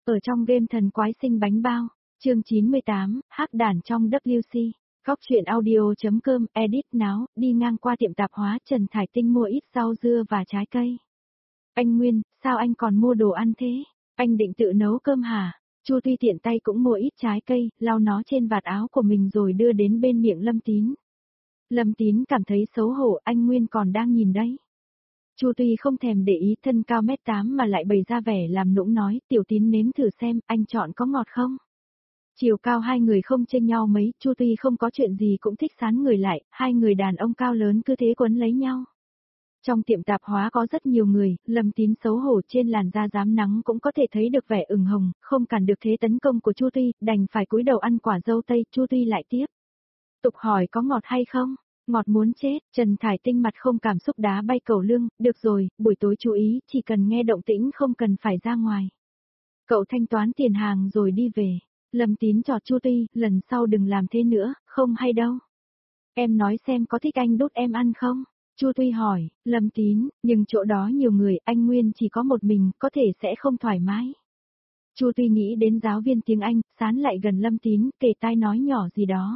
Ở trong game thần quái sinh bánh bao, chương 98, hắc đản trong WC. Góc truyện audio.com, edit náo, đi ngang qua tiệm tạp hóa Trần Thải Tinh mua ít rau dưa và trái cây. Anh Nguyên, sao anh còn mua đồ ăn thế? Anh định tự nấu cơm hả? Chu Tuy tiện tay cũng mua ít trái cây, lau nó trên vạt áo của mình rồi đưa đến bên miệng Lâm Tín. Lâm Tín cảm thấy xấu hổ, anh Nguyên còn đang nhìn đấy. Chu Tuy không thèm để ý, thân cao 1m8 mà lại bày ra vẻ làm nũng nói, Tiểu Tín nếm thử xem, anh chọn có ngọt không? Chiều cao hai người không chênh nhau mấy, Chu Tuy không có chuyện gì cũng thích sán người lại, hai người đàn ông cao lớn cứ thế quấn lấy nhau. Trong tiệm tạp hóa có rất nhiều người, Lâm Tín xấu hổ trên làn da rám nắng cũng có thể thấy được vẻ ửng hồng, không cản được thế tấn công của Chu Tuy, đành phải cúi đầu ăn quả dâu tây. Chu Tuy lại tiếp tục hỏi có ngọt hay không? Ngọt muốn chết. Trần Thải Tinh mặt không cảm xúc đá bay cầu lương, được rồi, buổi tối chú ý, chỉ cần nghe động tĩnh không cần phải ra ngoài. Cậu thanh toán tiền hàng rồi đi về. Lâm Tín chọt Chu Tuy, lần sau đừng làm thế nữa, không hay đâu. Em nói xem có thích anh đút em ăn không? Chu Tuy hỏi, Lâm Tín, nhưng chỗ đó nhiều người, anh Nguyên chỉ có một mình, có thể sẽ không thoải mái. Chu Tuy nghĩ đến giáo viên tiếng Anh, sán lại gần Lâm Tín, kề tai nói nhỏ gì đó.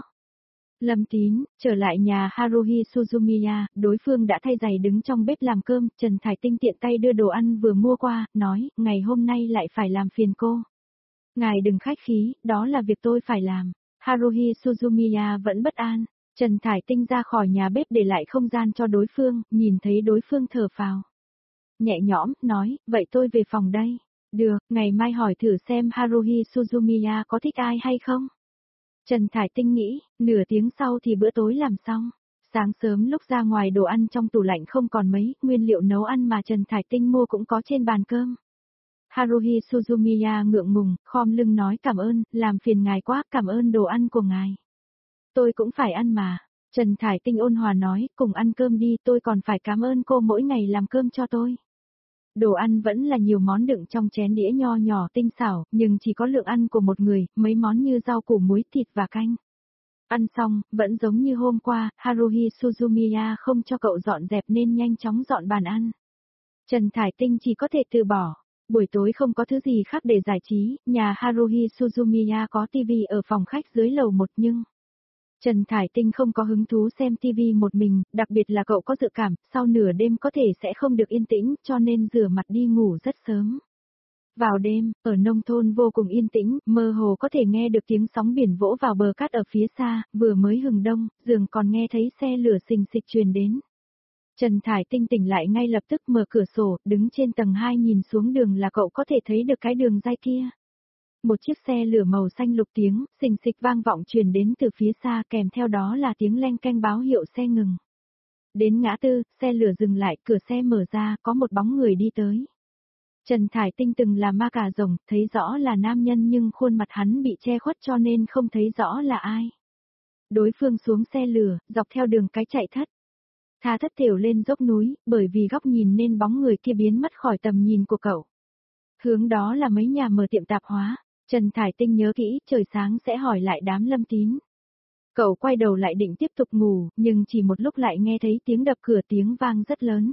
Lâm Tín, trở lại nhà Haruhi Suzumiya, đối phương đã thay giày đứng trong bếp làm cơm, Trần Thải Tinh tiện tay đưa đồ ăn vừa mua qua, nói, ngày hôm nay lại phải làm phiền cô. Ngài đừng khách khí, đó là việc tôi phải làm. Haruhi Suzumiya vẫn bất an. Trần Thải Tinh ra khỏi nhà bếp để lại không gian cho đối phương, nhìn thấy đối phương thở phào. Nhẹ nhõm, nói, vậy tôi về phòng đây. Được, ngày mai hỏi thử xem Haruhi Suzumiya có thích ai hay không. Trần Thải Tinh nghĩ, nửa tiếng sau thì bữa tối làm xong. Sáng sớm lúc ra ngoài đồ ăn trong tủ lạnh không còn mấy, nguyên liệu nấu ăn mà Trần Thải Tinh mua cũng có trên bàn cơm. Haruhi Suzumiya ngượng ngùng, khom lưng nói cảm ơn, làm phiền ngài quá, cảm ơn đồ ăn của ngài. Tôi cũng phải ăn mà. Trần Thải Tinh ôn hòa nói, cùng ăn cơm đi, tôi còn phải cảm ơn cô mỗi ngày làm cơm cho tôi. Đồ ăn vẫn là nhiều món đựng trong chén đĩa nho nhỏ tinh xảo, nhưng chỉ có lượng ăn của một người, mấy món như rau củ muối, thịt và canh. Ăn xong, vẫn giống như hôm qua, Haruhi Suzumiya không cho cậu dọn dẹp nên nhanh chóng dọn bàn ăn. Trần Thải Tinh chỉ có thể từ bỏ. Buổi tối không có thứ gì khác để giải trí, nhà Haruhi Suzumiya có tivi ở phòng khách dưới lầu 1 nhưng Trần Thải Tinh không có hứng thú xem tivi một mình, đặc biệt là cậu có dự cảm, sau nửa đêm có thể sẽ không được yên tĩnh, cho nên rửa mặt đi ngủ rất sớm. Vào đêm, ở nông thôn vô cùng yên tĩnh, mơ hồ có thể nghe được tiếng sóng biển vỗ vào bờ cát ở phía xa, vừa mới hừng đông, dường còn nghe thấy xe lửa xình xịch truyền đến. Trần Thải Tinh tỉnh lại ngay lập tức mở cửa sổ, đứng trên tầng 2 nhìn xuống đường là cậu có thể thấy được cái đường ray kia. Một chiếc xe lửa màu xanh lục tiếng, xình xịch vang vọng truyền đến từ phía xa, kèm theo đó là tiếng leng keng báo hiệu xe ngừng. Đến ngã tư, xe lửa dừng lại, cửa xe mở ra, có một bóng người đi tới. Trần Thải Tinh từng là ma cà rồng, thấy rõ là nam nhân nhưng khuôn mặt hắn bị che khuất cho nên không thấy rõ là ai. Đối phương xuống xe lửa, dọc theo đường cái chạy thất. Tha thất thểu lên dốc núi, bởi vì góc nhìn nên bóng người kia biến mất khỏi tầm nhìn của cậu. Hướng đó là mấy nhà mở tiệm tạp hóa. Trần Thải Tinh nhớ kỹ, trời sáng sẽ hỏi lại đám Lâm Tín. Cậu quay đầu lại định tiếp tục ngủ, nhưng chỉ một lúc lại nghe thấy tiếng đập cửa, tiếng vang rất lớn.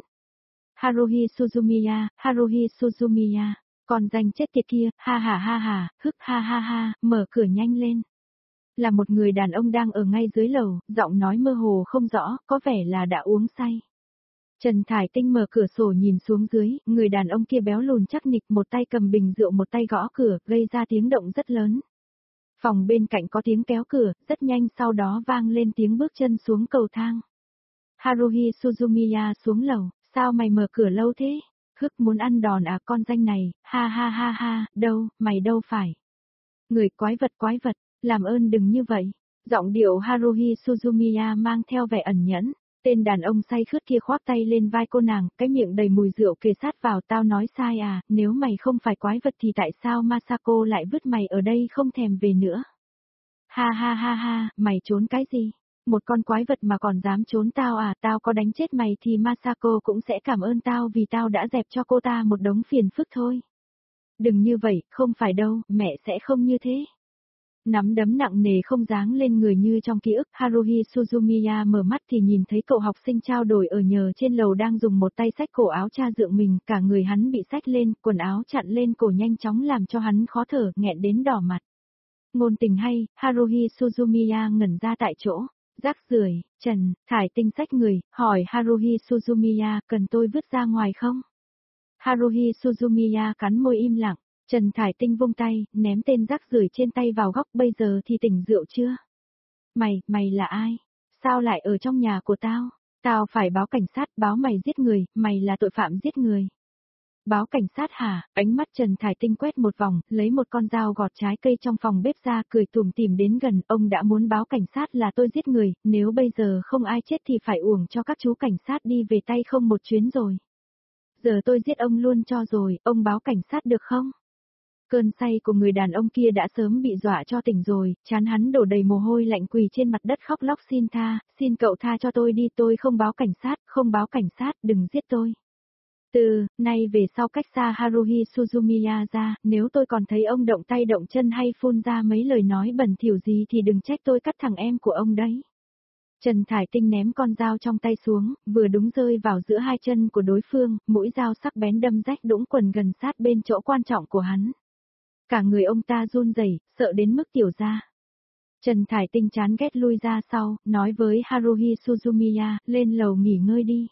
Haruhi Suzumiya, con danh chết tiệt kia, ha ha, hức ha ha, mở cửa nhanh lên. Là một người đàn ông đang ở ngay dưới lầu, giọng nói mơ hồ không rõ, có vẻ là đã uống say. Trần Thải Tinh mở cửa sổ nhìn xuống dưới, người đàn ông kia béo lùn chắc nịch, một tay cầm bình rượu một tay gõ cửa, gây ra tiếng động rất lớn. Phòng bên cạnh có tiếng kéo cửa, rất nhanh sau đó vang lên tiếng bước chân xuống cầu thang. Haruhi Suzumiya xuống lầu, sao mày mở cửa lâu thế? Hức muốn ăn đòn à con danh này, ha ha, đâu, mày đâu phải. Người quái vật, làm ơn đừng như vậy. Giọng điệu Haruhi Suzumiya mang theo vẻ ẩn nhẫn. Tên đàn ông say khướt kia khoác tay lên vai cô nàng, cái miệng đầy mùi rượu kề sát vào, tao nói sai à, nếu mày không phải quái vật thì tại sao Masako lại vứt mày ở đây không thèm về nữa? Ha ha, mày trốn cái gì? Một con quái vật mà còn dám trốn tao à, tao có đánh chết mày thì Masako cũng sẽ cảm ơn tao vì tao đã dẹp cho cô ta một đống phiền phức thôi. Đừng như vậy, không phải đâu, mẹ sẽ không như thế. Nắm đấm nặng nề không giáng lên người như trong ký ức, Haruhi Suzumiya mở mắt thì nhìn thấy cậu học sinh trao đổi ở nhờ trên lầu đang dùng một tay xách cổ áo cha dượng mình, cả người hắn bị xách lên, quần áo chặn lên cổ nhanh chóng làm cho hắn khó thở, nghẹn đến đỏ mặt. Ngôn tình hay, Haruhi Suzumiya ngẩn ra tại chỗ. Rác rưởi, Trần, Thải Tinh xách người, hỏi Haruhi Suzumiya, cần tôi vứt ra ngoài không? Haruhi Suzumiya cắn môi im lặng. Trần Thải Tinh vung tay, ném tên rác rưởi trên tay vào góc, bây giờ thì tỉnh rượu chưa? Mày là ai? Sao lại ở trong nhà của tao? Tao phải báo cảnh sát, báo mày giết người, mày là tội phạm giết người. Báo cảnh sát hả? Ánh mắt Trần Thải Tinh quét một vòng, lấy một con dao gọt trái cây trong phòng bếp ra, cười tủm tỉm đến gần, ông đã muốn báo cảnh sát là tôi giết người, nếu bây giờ không ai chết thì phải uổng cho các chú cảnh sát đi về tay không một chuyến rồi. Giờ tôi giết ông luôn cho rồi, ông báo cảnh sát được không? Cơn say của người đàn ông kia đã sớm bị dọa cho tỉnh rồi, trán hắn đổ đầy mồ hôi lạnh quỳ trên mặt đất khóc lóc xin cậu tha cho tôi đi, tôi không báo cảnh sát, không báo cảnh sát, đừng giết tôi. Từ nay về sau cách xa Haruhi Suzumiya ra, nếu tôi còn thấy ông động tay động chân hay phun ra mấy lời nói bẩn thỉu gì thì đừng trách tôi cắt thằng em của ông đấy. Trần Thải Tinh ném con dao trong tay xuống, vừa đúng rơi vào giữa hai chân của đối phương, mũi dao sắc bén đâm rách đũng quần gần sát bên chỗ quan trọng của hắn. Cả người ông ta run rẩy, sợ đến mức tiểu ra. Trần Thải Tinh chán ghét lui ra sau, nói với Haruhi Suzumiya, lên lầu nghỉ ngơi đi.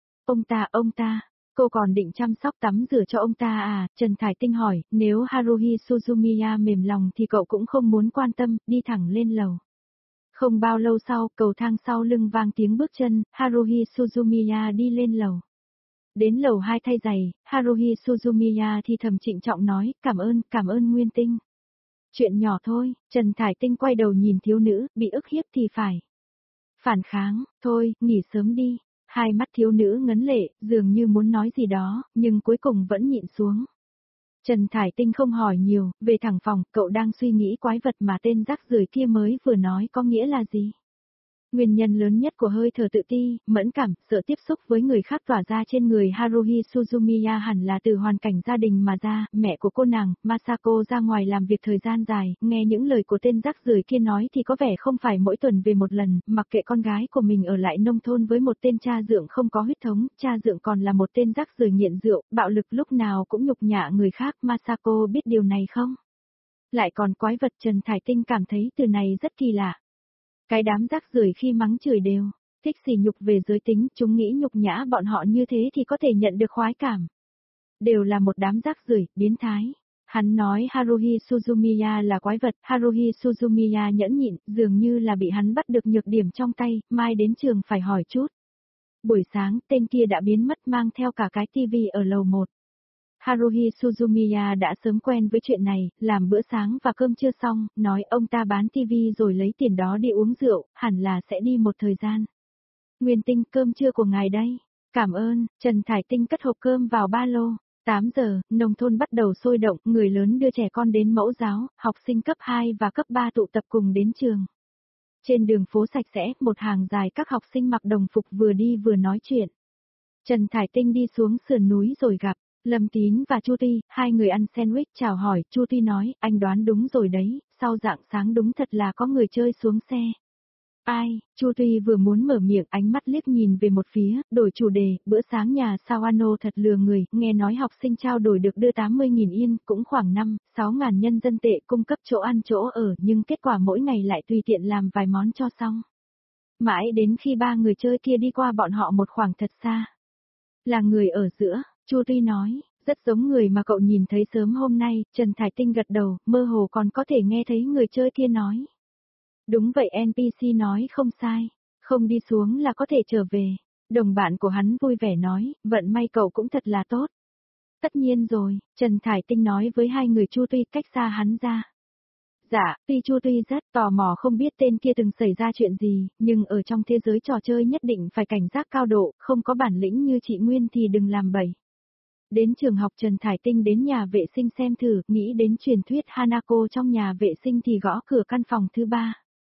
Ông ta, cô còn định chăm sóc tắm rửa cho ông ta à? Trần Thải Tinh hỏi, nếu Haruhi Suzumiya mềm lòng thì cậu cũng không muốn quan tâm, đi thẳng lên lầu. Không bao lâu sau, cầu thang sau lưng vang tiếng bước chân, Haruhi Suzumiya đi lên lầu. Đến lầu 2 thay giày, Haruhi Suzumiya thì thầm trịnh trọng nói, cảm ơn Nguyên Tinh. Chuyện nhỏ thôi, Trần Thải Tinh quay đầu nhìn thiếu nữ, bị ức hiếp thì phải. Phản kháng, thôi, nghỉ sớm đi. Hai mắt thiếu nữ ngấn lệ, dường như muốn nói gì đó, nhưng cuối cùng vẫn nhịn xuống. Trần Thải Tinh không hỏi nhiều, về thẳng phòng, cậu đang suy nghĩ quái vật mà tên rác rưởi kia mới vừa nói có nghĩa là gì. Nguyên nhân lớn nhất của hơi thở tự ti, mẫn cảm, sợ tiếp xúc với người khác tỏa ra trên người Haruhi Suzumiya hẳn là từ hoàn cảnh gia đình mà ra, mẹ của cô nàng, Masako ra ngoài làm việc thời gian dài, nghe những lời của tên rác rưởi kia nói thì có vẻ không phải mỗi tuần về một lần, mặc kệ con gái của mình ở lại nông thôn với một tên cha dượng không có huyết thống, cha dượng còn là một tên rác rưởi nghiện rượu, bạo lực lúc nào cũng nhục nhã người khác, Masako biết điều này không? Lại còn quái vật. Trần Thải Tinh cảm thấy từ này rất kỳ lạ. Cái đám rác rưởi khi mắng chửi đều, thích sỉ nhục về giới tính, chúng nghĩ nhục nhã bọn họ như thế thì có thể nhận được khoái cảm. Đều là một đám rác rưởi, biến thái. Hắn nói Haruhi Suzumiya là quái vật, Haruhi Suzumiya nhẫn nhịn, dường như là bị hắn bắt được nhược điểm trong tay, mai đến trường phải hỏi chút. Buổi sáng, tên kia đã biến mất mang theo cả cái tivi ở lầu 1. Haruhi Suzumiya đã sớm quen với chuyện này, làm bữa sáng và cơm trưa xong, nói ông ta bán tivi rồi lấy tiền đó đi uống rượu, hẳn là sẽ đi một thời gian. Nguyên Tinh, cơm trưa của ngài đây. Cảm ơn. Trần Thải Tinh cất hộp cơm vào ba lô. 8 giờ, nông thôn bắt đầu sôi động, người lớn đưa trẻ con đến mẫu giáo, học sinh cấp 2 và cấp 3 tụ tập cùng đến trường. Trên đường phố sạch sẽ, một hàng dài các học sinh mặc đồng phục vừa đi vừa nói chuyện. Trần Thải Tinh đi xuống sườn núi rồi gặp Lâm Tín và Chu Tuy, hai người ăn sandwich chào hỏi, Chu Tuy nói, anh đoán đúng rồi đấy, sau rạng sáng đúng thật là có người chơi xuống xe. Ai? Chu Tuy vừa muốn mở miệng, ánh mắt liếc nhìn về một phía, đổi chủ đề, bữa sáng nhà Sawano thật lừa người, nghe nói học sinh trao đổi được đưa 80.000 yên, cũng khoảng 5-6 ngàn nhân dân tệ cung cấp chỗ ăn chỗ ở, nhưng kết quả mỗi ngày lại tùy tiện làm vài món cho xong. Mãi đến khi ba người chơi kia đi qua bọn họ một khoảng thật xa. Là người ở giữa, Chu Tuy nói, rất giống người mà cậu nhìn thấy sớm hôm nay. Trần Thải Tinh gật đầu, mơ hồ còn có thể nghe thấy người chơi kia nói. Đúng vậy, NPC nói không sai, không đi xuống là có thể trở về. Đồng bạn của hắn vui vẻ nói, vận may cậu cũng thật là tốt. Tất nhiên rồi, Trần Thải Tinh nói với hai người Chu Tuy cách xa hắn ra. Dạ, tuy Chu Tuy rất tò mò không biết tên kia từng xảy ra chuyện gì, nhưng ở trong thế giới trò chơi nhất định phải cảnh giác cao độ, không có bản lĩnh như chị Nguyên thì đừng làm bậy. Đến trường học, Trần Thải Tinh đến nhà vệ sinh xem thử, nghĩ đến truyền thuyết Hanako trong nhà vệ sinh thì gõ cửa căn phòng thứ 3.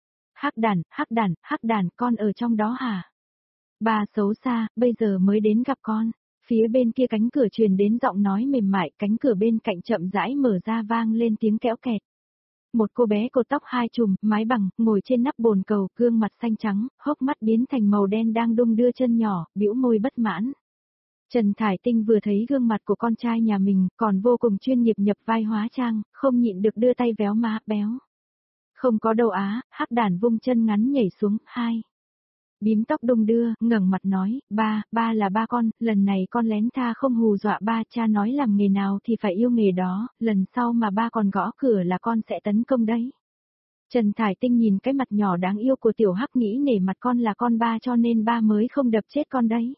Hắc đàn, con ở trong đó hả? Bà xấu xa, bây giờ mới đến gặp con. Phía bên kia cánh cửa truyền đến giọng nói mềm mại, cánh cửa bên cạnh chậm rãi mở ra vang lên tiếng kéo kẹt. Một cô bé cột tóc hai chùm, mái bằng, ngồi trên nắp bồn cầu, gương mặt xanh trắng, hốc mắt biến thành màu đen đang đung đưa chân nhỏ, bĩu môi bất mãn. Trần Thải Tinh vừa thấy gương mặt của con trai nhà mình, còn vô cùng chuyên nghiệp nhập vai hóa trang, không nhịn được đưa tay véo má béo. Không có đâu á, hắc đản vung chân ngắn nhảy xuống, hai. Bím tóc đung đưa, ngẩng mặt nói, ba là ba con, lần này con lén tha không hù dọa ba, cha nói làm nghề nào thì phải yêu nghề đó, lần sau mà ba còn gõ cửa là con sẽ tấn công đấy. Trần Thải Tinh nhìn cái mặt nhỏ đáng yêu của tiểu hắc nghĩ nể mặt con là con ba cho nên ba mới không đập chết con đấy.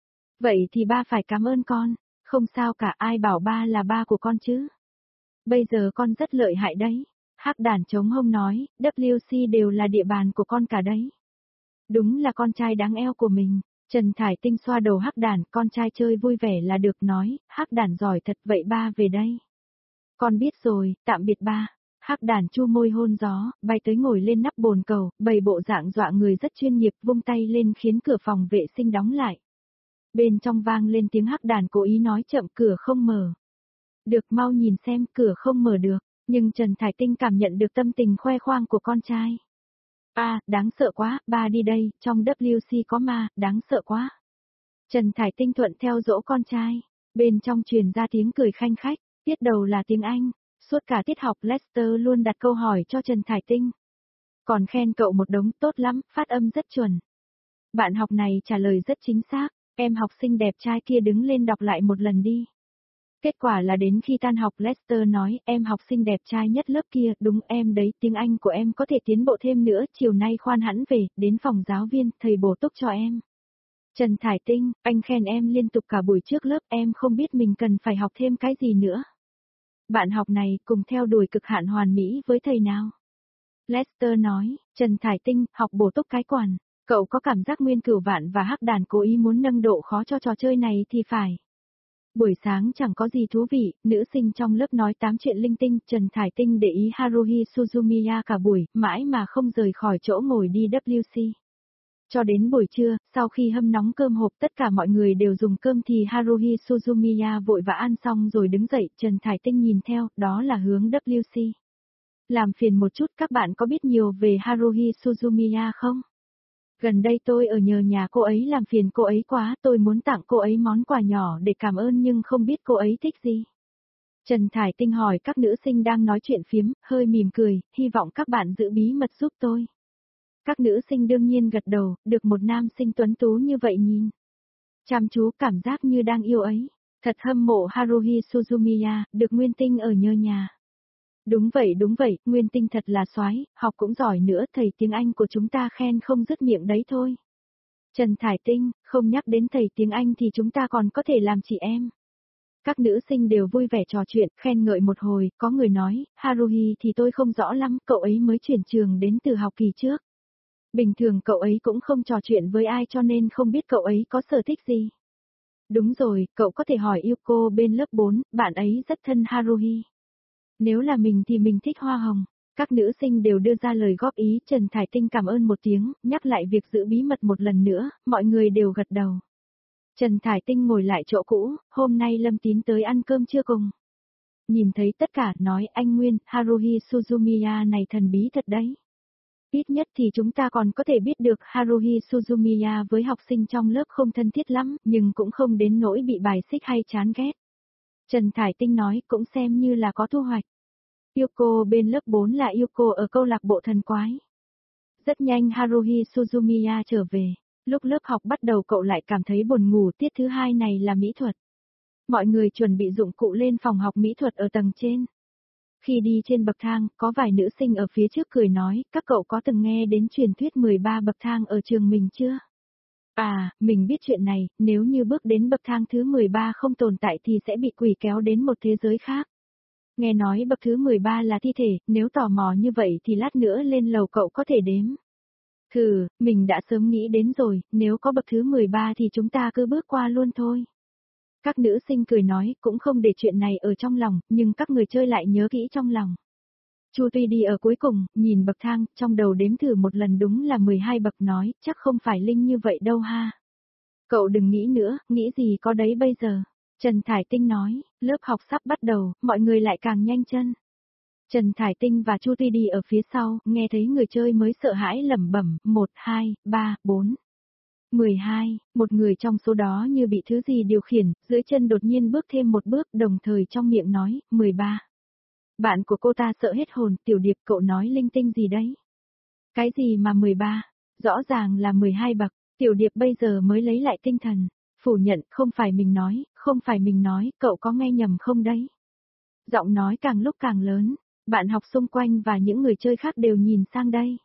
Vậy thì ba phải cảm ơn con, không sao cả, ai bảo ba là ba của con chứ. Bây giờ con rất lợi hại đấy. Hắc đản chống hông nói, WC đều là địa bàn của con cả đấy. Đúng là con trai đáng eo của mình. Trần Thải Tinh xoa đầu hắc đản, con trai chơi vui vẻ là được, nói, hắc đản giỏi thật, vậy ba về đây. Con biết rồi, tạm biệt ba. Hắc đản chu môi hôn gió, bay tới ngồi lên nắp bồn cầu, bày bộ dạng dọa người rất chuyên nghiệp, vung tay lên khiến cửa phòng vệ sinh đóng lại. Bên trong vang lên tiếng hắc đản cố ý nói chậm, cửa không mở. Được, mau nhìn xem, cửa không mở được. Nhưng Trần Thải Tinh cảm nhận được tâm tình khoe khoang của con trai. Đáng sợ quá, ba đi đây, trong WC có ma, đáng sợ quá. Trần Thải Tinh thuận theo dỗ con trai. Bên trong truyền ra tiếng cười khanh khách, tiết đầu là tiếng Anh. Suốt cả tiết học Lester luôn đặt câu hỏi cho Trần Thải Tinh. Còn khen cậu một đống, tốt lắm, phát âm rất chuẩn. Bạn học này trả lời rất chính xác, em học sinh đẹp trai kia đứng lên đọc lại một lần đi. Kết quả là đến khi tan học Lester nói, em học sinh đẹp trai nhất lớp kia, đúng em đấy, tiếng Anh của em có thể tiến bộ thêm nữa, chiều nay khoan hẳn về, đến phòng giáo viên, thầy bổ túc cho em. Trần Thải Tinh, anh khen em liên tục cả buổi trước lớp, em không biết mình cần phải học thêm cái gì nữa. Bạn học này cùng theo đuổi cực hạn hoàn mỹ với thầy nào? Lester nói, Trần Thải Tinh, học bổ túc cái quản, cậu có cảm giác Nguyên Cửu Vạn và hắc đàn cố ý muốn nâng độ khó cho trò chơi này thì phải. Buổi sáng chẳng có gì thú vị, nữ sinh trong lớp nói tám chuyện linh tinh, Trần Thải Tinh để ý Haruhi Suzumiya cả buổi, mãi mà không rời khỏi chỗ ngồi đi WC. Cho đến buổi trưa, sau khi hâm nóng cơm hộp tất cả mọi người đều dùng cơm thì Haruhi Suzumiya vội vã ăn xong rồi đứng dậy, Trần Thải Tinh nhìn theo, đó là hướng WC. Làm phiền một chút, các bạn có biết nhiều về Haruhi Suzumiya không? Gần đây tôi ở nhờ nhà cô ấy, làm phiền cô ấy quá, tôi muốn tặng cô ấy món quà nhỏ để cảm ơn nhưng không biết cô ấy thích gì. Trần Thải Tinh hỏi các nữ sinh đang nói chuyện phiếm, hơi mỉm cười, hy vọng các bạn giữ bí mật giúp tôi. Các nữ sinh đương nhiên gật đầu, được một nam sinh tuấn tú như vậy nhìn. Chăm chú, cảm giác như đang yêu ấy. Thật hâm mộ Haruhi Suzumiya, được Nguyên Tinh ở nhờ nhà. Đúng vậy, Nguyên Tinh thật là soái, học cũng giỏi nữa, thầy tiếng Anh của chúng ta khen không dứt miệng đấy thôi. Trần Thải Tinh, không nhắc đến thầy tiếng Anh thì chúng ta còn có thể làm chị em. Các nữ sinh đều vui vẻ trò chuyện, khen ngợi một hồi, có người nói, Haruhi thì tôi không rõ lắm, cậu ấy mới chuyển trường đến từ học kỳ trước. Bình thường cậu ấy cũng không trò chuyện với ai cho nên không biết cậu ấy có sở thích gì. Đúng rồi, cậu có thể hỏi Yuko bên lớp 4, bạn ấy rất thân Haruhi. Nếu là mình thì mình thích hoa hồng. Các nữ sinh đều đưa ra lời góp ý, Trần Thải Tinh cảm ơn một tiếng, nhắc lại việc giữ bí mật một lần nữa, mọi người đều gật đầu. Trần Thải Tinh ngồi lại chỗ cũ, hôm nay Lâm Tín tới ăn cơm trưa cùng. Nhìn thấy tất cả, nói anh Nguyên, Haruhi Suzumiya này thần bí thật đấy. Ít nhất thì chúng ta còn có thể biết được Haruhi Suzumiya với học sinh trong lớp không thân thiết lắm, nhưng cũng không đến nỗi bị bài xích hay chán ghét. Trần Thải Tinh nói cũng xem như là có thu hoạch. Yuko bên lớp 4 là Yuko ở câu lạc bộ thần quái. Rất nhanh Haruhi Suzumiya trở về. Lúc lớp học bắt đầu cậu lại cảm thấy buồn ngủ, tiết thứ hai này là mỹ thuật. Mọi người chuẩn bị dụng cụ lên phòng học mỹ thuật ở tầng trên. Khi đi trên bậc thang, có vài nữ sinh ở phía trước cười nói, các cậu có từng nghe đến truyền thuyết 13 bậc thang ở trường mình chưa? Mình biết chuyện này, nếu như bước đến bậc thang thứ 13 không tồn tại thì sẽ bị quỷ kéo đến một thế giới khác. Nghe nói bậc thứ 13 là thi thể, nếu tò mò như vậy thì lát nữa lên lầu cậu có thể đếm. Mình đã sớm nghĩ đến rồi, nếu có bậc thứ 13 thì chúng ta cứ bước qua luôn thôi. Các nữ sinh cười nói, cũng không để chuyện này ở trong lòng, nhưng các người chơi lại nhớ kỹ trong lòng. Chu Tuy đi ở cuối cùng, nhìn bậc thang, trong đầu đếm thử một lần đúng là 12 bậc, nói, chắc không phải linh như vậy đâu ha. Cậu đừng nghĩ nữa, nghĩ gì có đấy bây giờ. Trần Thải Tinh nói, lớp học sắp bắt đầu, mọi người lại càng nhanh chân. Trần Thải Tinh và Chu Tuy đi ở phía sau, nghe thấy người chơi mới sợ hãi lẩm bẩm, 1, 2, 3, 4. 12, một người trong số đó như bị thứ gì điều khiển, dưới chân đột nhiên bước thêm một bước, đồng thời trong miệng nói, 13. Bạn của cô ta sợ hết hồn, Tiểu Điệp cậu nói linh tinh gì đấy? Cái gì mà 13? Rõ ràng là 12 bậc, Tiểu Điệp bây giờ mới lấy lại tinh thần, phủ nhận, không phải mình nói, không phải mình nói, cậu có nghe nhầm không đấy? Giọng nói càng lúc càng lớn, bạn học xung quanh và những người chơi khác đều nhìn sang đây.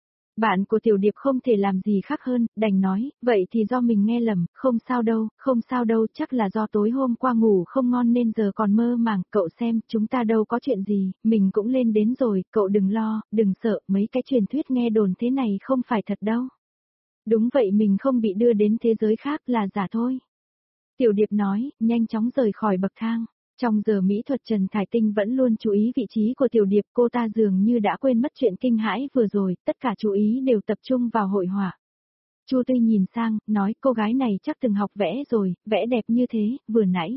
Bạn của Tiểu Điệp không thể làm gì khác hơn, đành nói, vậy thì do mình nghe lầm, không sao đâu, chắc là do tối hôm qua ngủ không ngon nên giờ còn mơ màng, cậu xem, chúng ta đâu có chuyện gì, mình cũng lên đến rồi, cậu đừng lo, đừng sợ, mấy cái truyền thuyết nghe đồn thế này không phải thật đâu. Đúng vậy, mình không bị đưa đến thế giới khác, là giả thôi. Tiểu Điệp nói, nhanh chóng rời khỏi bậc thang. Trong giờ mỹ thuật, Trần Thải Tinh vẫn luôn chú ý vị trí của Tiểu Điệp, cô ta dường như đã quên mất chuyện kinh hãi vừa rồi, tất cả chú ý đều tập trung vào hội họa. Chu Tuy nhìn sang, nói cô gái này chắc từng học vẽ rồi, vẽ đẹp như thế, vừa nãy.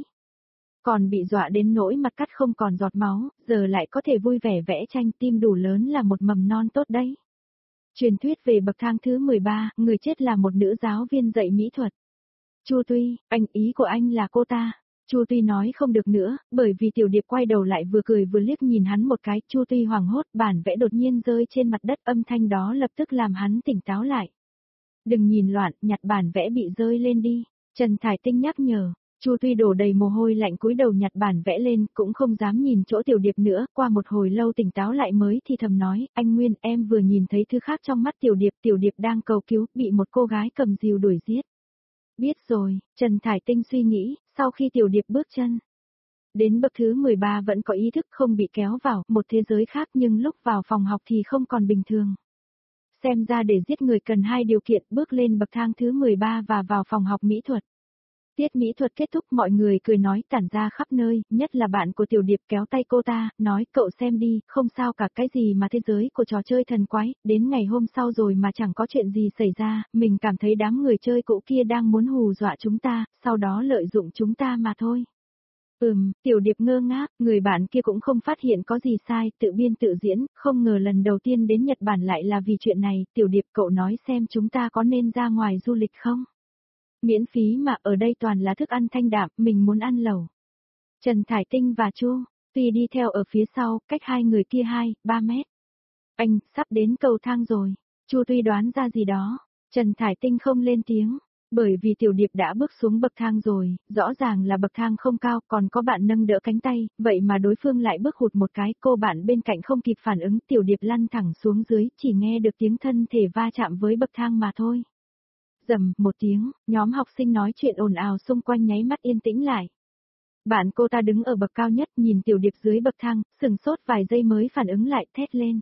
Còn bị dọa đến nỗi mặt cắt không còn giọt máu, giờ lại có thể vui vẻ vẽ tranh, tim đủ lớn là một mầm non tốt đấy. Truyền thuyết về bậc thang thứ 13, người chết là một nữ giáo viên dạy mỹ thuật. Chu Tuy, ý của anh là cô ta. Chu Tuy nói không được nữa, bởi vì Tiểu Điệp quay đầu lại vừa cười vừa liếc nhìn hắn một cái, Chu Tuy hoảng hốt, bản vẽ đột nhiên rơi trên mặt đất, âm thanh đó lập tức làm hắn tỉnh táo lại. Đừng nhìn loạn, nhặt bản vẽ bị rơi lên đi, Trần Thải Tinh nhắc nhở. Chu Tuy đổ đầy mồ hôi lạnh cúi đầu nhặt bản vẽ lên, cũng không dám nhìn chỗ Tiểu Điệp nữa, qua một hồi lâu tỉnh táo lại mới thì thầm nói, anh Nguyên, em vừa nhìn thấy thứ khác trong mắt Tiểu Điệp đang cầu cứu, bị một cô gái cầm rìu đuổi giết. Biết rồi, Trần Thải Tinh suy nghĩ, sau khi Tiểu Điệp bước chân đến bậc thứ 13 vẫn có ý thức không bị kéo vào một thế giới khác, nhưng lúc vào phòng học thì không còn bình thường. Xem ra để giết người cần hai điều kiện, bước lên bậc thang thứ 13 và vào phòng học mỹ thuật. Tiết mỹ thuật kết thúc, mọi người cười nói tản ra khắp nơi, nhất là bạn của Tiểu Điệp kéo tay cô ta, nói cậu xem đi, không sao cả, cái gì mà thế giới của trò chơi thần quái, đến ngày hôm sau rồi mà chẳng có chuyện gì xảy ra, mình cảm thấy đám người chơi cũ kia đang muốn hù dọa chúng ta, sau đó lợi dụng chúng ta mà thôi. Tiểu Điệp ngơ ngác, người bạn kia cũng không phát hiện có gì sai, tự biên tự diễn, không ngờ lần đầu tiên đến Nhật Bản lại là vì chuyện này, Tiểu Điệp cậu nói xem chúng ta có nên ra ngoài du lịch không? Miễn phí mà, ở đây toàn là thức ăn thanh đạm, mình muốn ăn lẩu. Trần Thải Tinh và Chu Tuy đi theo ở phía sau, cách hai người kia 2-3 mét. Anh, sắp đến cầu thang rồi. Chu Tuy đoán ra gì đó. Trần Thải Tinh không lên tiếng, bởi vì Tiểu Điệp đã bước xuống bậc thang rồi, rõ ràng là bậc thang không cao, còn có bạn nâng đỡ cánh tay, vậy mà đối phương lại bước hụt một cái, cô bạn bên cạnh không kịp phản ứng, Tiểu Điệp lăn thẳng xuống dưới, chỉ nghe được tiếng thân thể va chạm với bậc thang mà thôi. Rầm một tiếng, nhóm học sinh nói chuyện ồn ào xung quanh nháy mắt yên tĩnh lại. Bạn cô ta đứng ở bậc cao nhất, nhìn Tiểu Điệp dưới bậc thang, sừng sốt vài giây mới phản ứng lại, thét lên.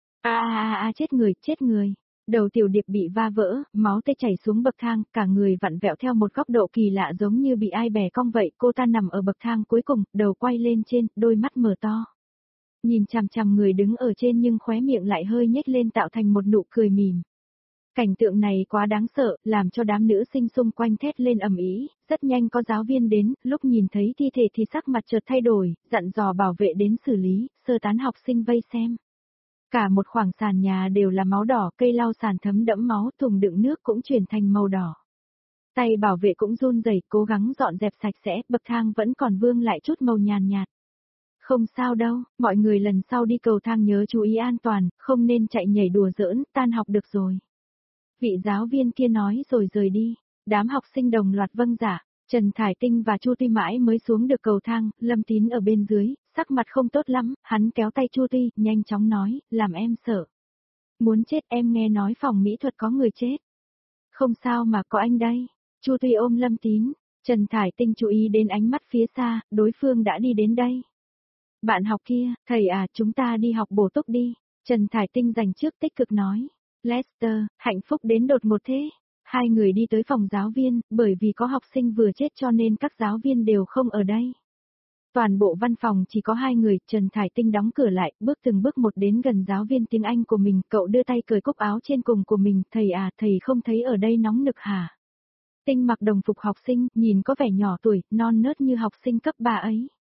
Chết người. Đầu Tiểu Điệp bị va vỡ, máu tê chảy xuống bậc thang, cả người vặn vẹo theo một góc độ kỳ lạ giống như bị ai bẻ cong vậy, cô ta nằm ở bậc thang cuối cùng, đầu quay lên trên, đôi mắt mở to. Nhìn chằm chằm người đứng ở trên nhưng khóe miệng lại hơi nhếch lên tạo thành một nụ cười mỉm. Cảnh tượng này quá đáng sợ, làm cho đám nữ sinh xung quanh thét lên ầm ĩ, rất nhanh có giáo viên đến, lúc nhìn thấy thi thể thì sắc mặt chợt thay đổi, dặn dò bảo vệ đến xử lý, sơ tán học sinh vây xem. Cả một khoảng sàn nhà đều là máu đỏ, cây lau sàn thấm đẫm máu, thùng đựng nước cũng chuyển thành màu đỏ. Tay bảo vệ cũng run rẩy, cố gắng dọn dẹp sạch sẽ, bậc thang vẫn còn vương lại chút màu nhàn nhạt. Không sao đâu, mọi người lần sau đi cầu thang nhớ chú ý an toàn, không nên chạy nhảy đùa giỡn, tan học được rồi. Vị giáo viên kia nói rồi rời đi, đám học sinh đồng loạt vâng giả. Trần Thải Tinh và Chu Tuy mãi mới xuống được cầu thang, Lâm Tín ở bên dưới, sắc mặt không tốt lắm, hắn kéo tay Chu Tuy, nhanh chóng nói, làm em sợ. Muốn chết, em nghe nói phòng mỹ thuật có người chết. Không sao mà có anh đây. Chu Tuy ôm Lâm Tín, Trần Thải Tinh chú ý đến ánh mắt phía xa, đối phương đã đi đến đây. Bạn học kia, thầy à, chúng ta đi học bổ túc đi. Trần Thải Tinh dành trước tích cực nói. Lester, hạnh phúc đến đột ngột thế. Hai người đi tới phòng giáo viên, bởi vì có học sinh vừa chết cho nên các giáo viên đều không ở đây. Toàn bộ văn phòng chỉ có hai người, Trần Thải Tinh đóng cửa lại, bước từng bước một đến gần giáo viên tiếng Anh của mình, cậu đưa tay cởi cúc áo trên cùng của mình, thầy à, thầy không thấy ở đây nóng nực hả? Tinh mặc đồng phục học sinh, nhìn có vẻ nhỏ tuổi, non nớt như học sinh cấp 3 ấy.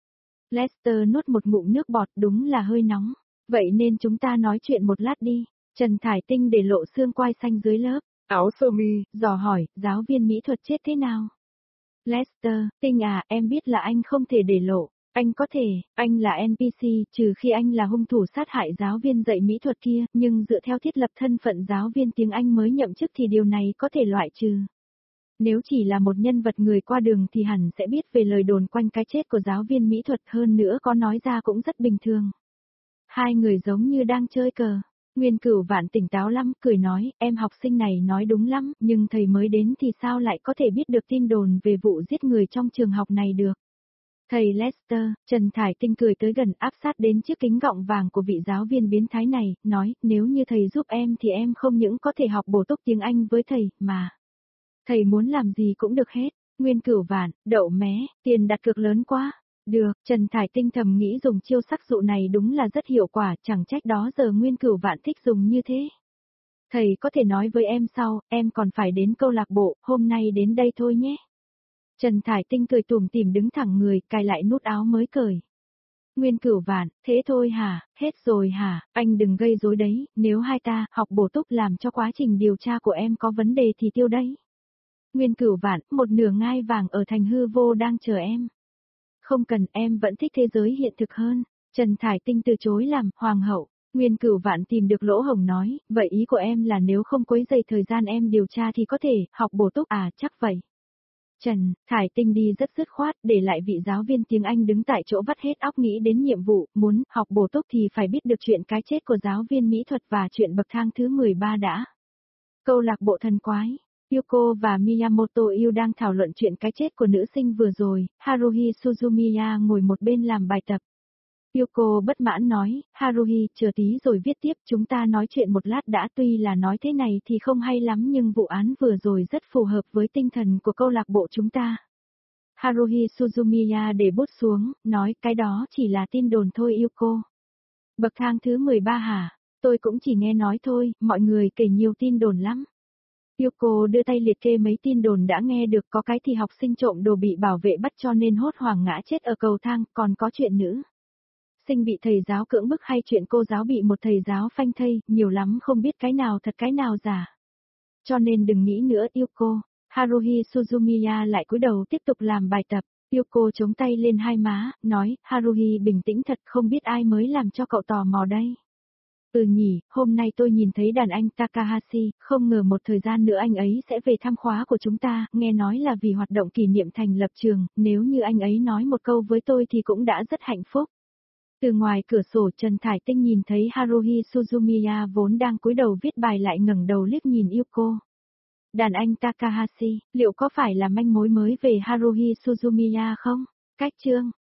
Lester nuốt một ngụm nước bọt, đúng là hơi nóng. Vậy nên chúng ta nói chuyện một lát đi. Trần Thải Tinh để lộ xương quai xanh dưới lớp áo sơ mi, dò hỏi, giáo viên mỹ thuật chết thế nào? Lester, Tinh à, em biết là anh không thể để lộ. Anh có thể, anh là NPC, trừ khi anh là hung thủ sát hại giáo viên dạy mỹ thuật kia, nhưng dựa theo thiết lập thân phận giáo viên tiếng Anh mới nhậm chức thì điều này có thể loại trừ. Nếu chỉ là một nhân vật người qua đường thì hẳn sẽ biết về lời đồn quanh cái chết của giáo viên mỹ thuật, hơn nữa có nói ra cũng rất bình thường. Hai người giống như đang chơi cờ. Nguyên Cửu Vạn tỉnh táo lắm, cười nói, em học sinh này nói đúng lắm, nhưng thầy mới đến thì sao lại có thể biết được tin đồn về vụ giết người trong trường học này được. Thầy Lester, Trần Thải Tinh cười tới gần áp sát đến chiếc kính gọng vàng của vị giáo viên biến thái này, nói, nếu như thầy giúp em thì em không những có thể học bổ túc tiếng Anh với thầy, mà thầy muốn làm gì cũng được hết. Nguyên Cửu Vạn, đậu mé, tiền đặt cược lớn quá. Được, Trần Thải Tinh thầm nghĩ dùng chiêu sắc dụ này đúng là rất hiệu quả, chẳng trách đó giờ Nguyên Cửu Vạn thích dùng như thế. Thầy có thể nói với em sau, em còn phải đến câu lạc bộ, hôm nay đến đây thôi nhé. Trần Thải Tinh cười tủm tỉm đứng thẳng người, cài lại nút áo mới cởi. Nguyên Cửu Vạn, thế thôi hả, hết rồi hả, anh đừng gây rối đấy, nếu hai ta học bổ túc làm cho quá trình điều tra của em có vấn đề thì tiêu đấy. Nguyên Cửu Vạn, một nửa ngai vàng ở thành hư vô đang chờ em. Không cần, em vẫn thích thế giới hiện thực hơn. Trần Thải Tinh từ chối làm hoàng hậu. Nguyên Cửu Vạn tìm được lỗ hổng nói, vậy ý của em là nếu không quấy rầy thời gian em điều tra thì có thể học bổ túc à, chắc vậy. Trần Thải Tinh đi rất dứt khoát, để lại vị giáo viên tiếng Anh đứng tại chỗ vắt hết óc nghĩ đến nhiệm vụ, muốn học bổ túc thì phải biết được chuyện cái chết của giáo viên mỹ thuật và chuyện bậc thang thứ 13 đã. Câu lạc bộ thần quái. Yuko và Miyamoto Yu đang thảo luận chuyện cái chết của nữ sinh vừa rồi, Haruhi Suzumiya ngồi một bên làm bài tập. Yuko bất mãn nói, Haruhi, chờ tí rồi viết tiếp, chúng ta nói chuyện một lát đã, tuy là nói thế này thì không hay lắm nhưng vụ án vừa rồi rất phù hợp với tinh thần của câu lạc bộ chúng ta. Haruhi Suzumiya để bút xuống, nói, cái đó chỉ là tin đồn thôi Yuko. Bậc thang thứ 13 hả? Tôi cũng chỉ nghe nói thôi, mọi người kể nhiều tin đồn lắm. Yuko đưa tay liệt kê mấy tin đồn đã nghe được, có cái thì học sinh trộm đồ bị bảo vệ bắt cho nên hốt hoảng ngã chết ở cầu thang, còn có chuyện nữ sinh bị thầy giáo cưỡng bức hay chuyện cô giáo bị một thầy giáo phanh thây, nhiều lắm không biết cái nào thật cái nào giả. Cho nên đừng nghĩ nữa Yuko. Haruhi Suzumiya lại cúi đầu tiếp tục làm bài tập. Yuko chống tay lên hai má, nói, Haruhi bình tĩnh thật, không biết ai mới làm cho cậu tò mò đây. Ừ nhỉ, hôm nay tôi nhìn thấy đàn anh Takahashi, không ngờ một thời gian nữa anh ấy sẽ về thăm khóa của chúng ta, nghe nói là vì hoạt động kỷ niệm thành lập trường, nếu như anh ấy nói một câu với tôi thì cũng đã rất hạnh phúc. Từ ngoài cửa sổ Trần Thải Tinh nhìn thấy Haruhi Suzumiya vốn đang cúi đầu viết bài lại ngẩng đầu liếc nhìn Yuko. Đàn anh Takahashi, liệu có phải là manh mối mới về Haruhi Suzumiya không? Cách chương